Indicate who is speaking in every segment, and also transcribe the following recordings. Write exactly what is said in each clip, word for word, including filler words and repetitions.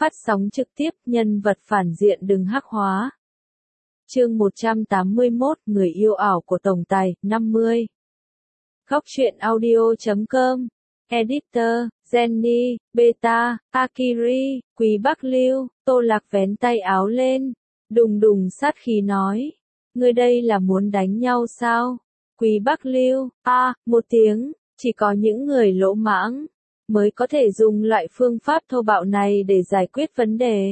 Speaker 1: Phát sóng trực tiếp, nhân vật phản diện đừng hắc hóa. Chương một trăm tám mươi mốt, người yêu ảo của tổng tài, năm mươi. Góc truyện audio chấm com, Editor, Jenny, Beta, Akiri, Quý Bắc Lưu, Tô Lạc vén tay áo lên, đùng đùng sát khí nói. Ngươi đây là muốn đánh nhau sao? Quý Bắc Lưu, a, à, một tiếng, chỉ có những người lỗ mãng mới có thể dùng loại phương pháp thô bạo này để giải quyết vấn đề.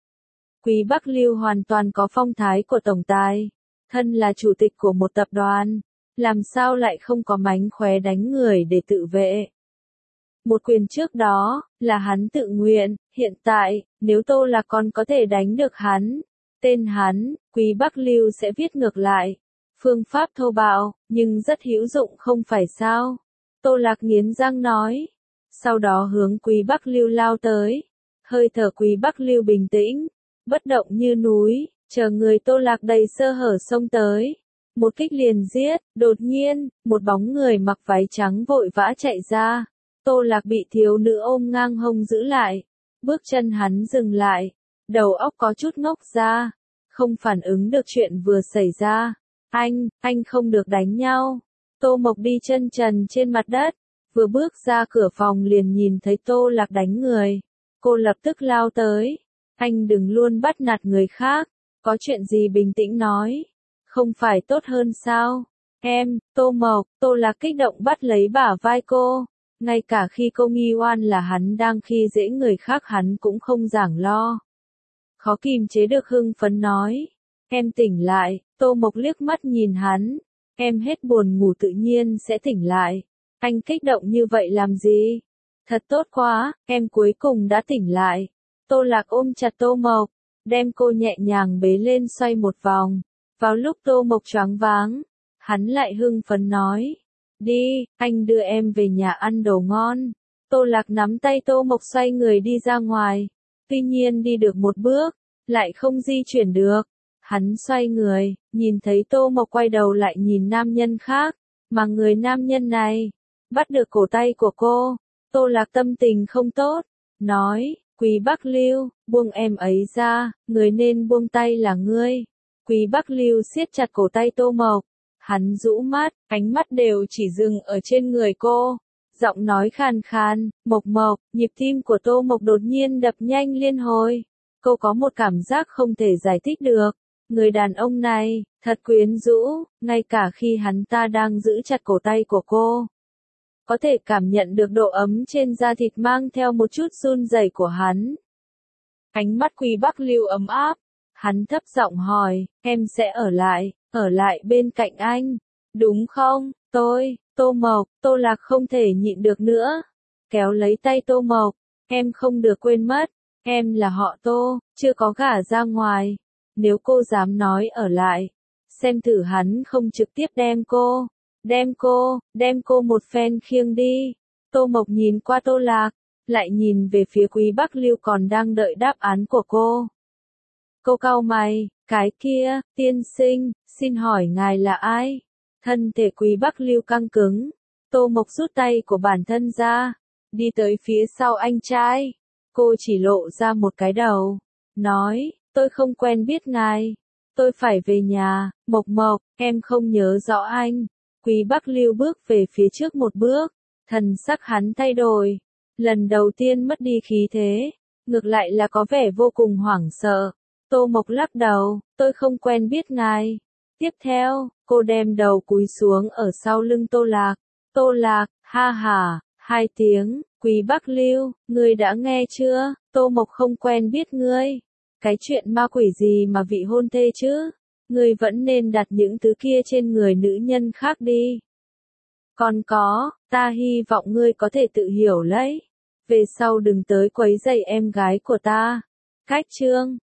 Speaker 1: Quý Bắc Lưu hoàn toàn có phong thái của tổng tài, thân là chủ tịch của một tập đoàn, làm sao lại không có mánh khóe đánh người để tự vệ. Một quyền trước đó, là hắn tự nguyện, hiện tại, nếu Tô Lạc còn có thể đánh được hắn, tên hắn, Quý Bắc Lưu sẽ viết ngược lại. Phương pháp thô bạo, nhưng rất hữu dụng không phải sao? Tô Lạc nghiến răng nói. Sau đó hướng Quý Bắc Lưu lao tới. Hơi thở Quý Bắc Lưu bình tĩnh, bất động như núi, chờ người Tô Lạc đầy sơ hở xông tới. Một kích liền giết, đột nhiên, một bóng người mặc váy trắng vội vã chạy ra. Tô Lạc bị thiếu nữ ôm ngang hông giữ lại. Bước chân hắn dừng lại, đầu óc có chút ngốc ra, không phản ứng được chuyện vừa xảy ra. Anh, anh không được đánh nhau. Tô Mộc đi chân trần trên mặt đất, vừa bước ra cửa phòng liền nhìn thấy Tô Lạc đánh người. Cô lập tức lao tới. Anh đừng luôn bắt nạt người khác, có chuyện gì bình tĩnh nói. Không phải tốt hơn sao? Em, Tô Mộc, Tô Lạc kích động bắt lấy bả vai cô. Ngay cả khi cô nghi oan là hắn đang khi dễ người khác hắn cũng không giảng lo. Khó kìm chế được hưng phấn nói. Em tỉnh lại, Tô Mộc liếc mắt nhìn hắn. Em hết buồn ngủ tự nhiên sẽ tỉnh lại. Anh kích động như vậy làm gì? Thật tốt quá, em cuối cùng đã tỉnh lại. Tô Lạc ôm chặt Tô Mộc, đem cô nhẹ nhàng bế lên xoay một vòng. Vào lúc Tô Mộc choáng váng, hắn lại hưng phấn nói. Đi, anh đưa em về nhà ăn đồ ngon. Tô Lạc nắm tay Tô Mộc xoay người đi ra ngoài. Tuy nhiên đi được một bước, lại không di chuyển được. Hắn xoay người, nhìn thấy Tô Mộc quay đầu lại nhìn nam nhân khác, mà người nam nhân này bắt được cổ tay của cô. Tô Lạc tâm tình không tốt, nói, Quý Bắc Lưu, buông em ấy ra, người nên buông tay là ngươi. Quý Bắc Lưu siết chặt cổ tay Tô Mộc, hắn rũ mắt, ánh mắt đều chỉ dừng ở trên người cô. Giọng nói khàn khàn, Mộc Mộc, nhịp tim của Tô Mộc đột nhiên đập nhanh liên hồi. Cô có một cảm giác không thể giải thích được. Người đàn ông này, thật quyến rũ, ngay cả khi hắn ta đang giữ chặt cổ tay của cô. Có thể cảm nhận được độ ấm trên da thịt mang theo một chút run rẩy của hắn. Ánh mắt Quý Bắc Lưu ấm áp. Hắn thấp giọng hỏi, em sẽ ở lại, ở lại bên cạnh anh, đúng không? Tôi, Tô Mộc, Tô Lạc không thể nhịn được nữa. Kéo lấy tay Tô Mộc, em không được quên mất, em là họ Tô, chưa có gả ra ngoài. Nếu cô dám nói ở lại, xem thử hắn không trực tiếp đem cô, đem cô, đem cô một phen khiêng đi. Tô Mộc nhìn qua Tô Lạc, lại nhìn về phía Quý Bắc Lưu còn đang đợi đáp án của cô. Cô cau mày, cái kia, tiên sinh, xin hỏi ngài là ai? Thân thể Quý Bắc Lưu căng cứng. Tô Mộc rút tay của bản thân ra, đi tới phía sau anh trai. Cô chỉ lộ ra một cái đầu, nói, tôi không quen biết ngài. Tôi phải về nhà, Mộc Mộc, em không nhớ rõ anh. Quý Bắc Lưu bước về phía trước một bước, thần sắc hắn thay đổi. Lần đầu tiên mất đi khí thế, ngược lại là có vẻ vô cùng hoảng sợ. Tô Mộc lắc đầu, tôi không quen biết ngài. Tiếp theo, cô đem đầu cúi xuống ở sau lưng Tô Lạc. Tô Lạc, ha ha, hai tiếng, Quý Bắc Lưu, ngươi đã nghe chưa? Tô Mộc không quen biết ngươi. Cái chuyện ma quỷ gì mà vị hôn thê chứ? Ngươi vẫn nên đặt những thứ kia trên người nữ nhân khác đi. Còn có, ta hy vọng ngươi có thể tự hiểu lấy. Về sau đừng tới quấy rầy em gái của ta. Cách chương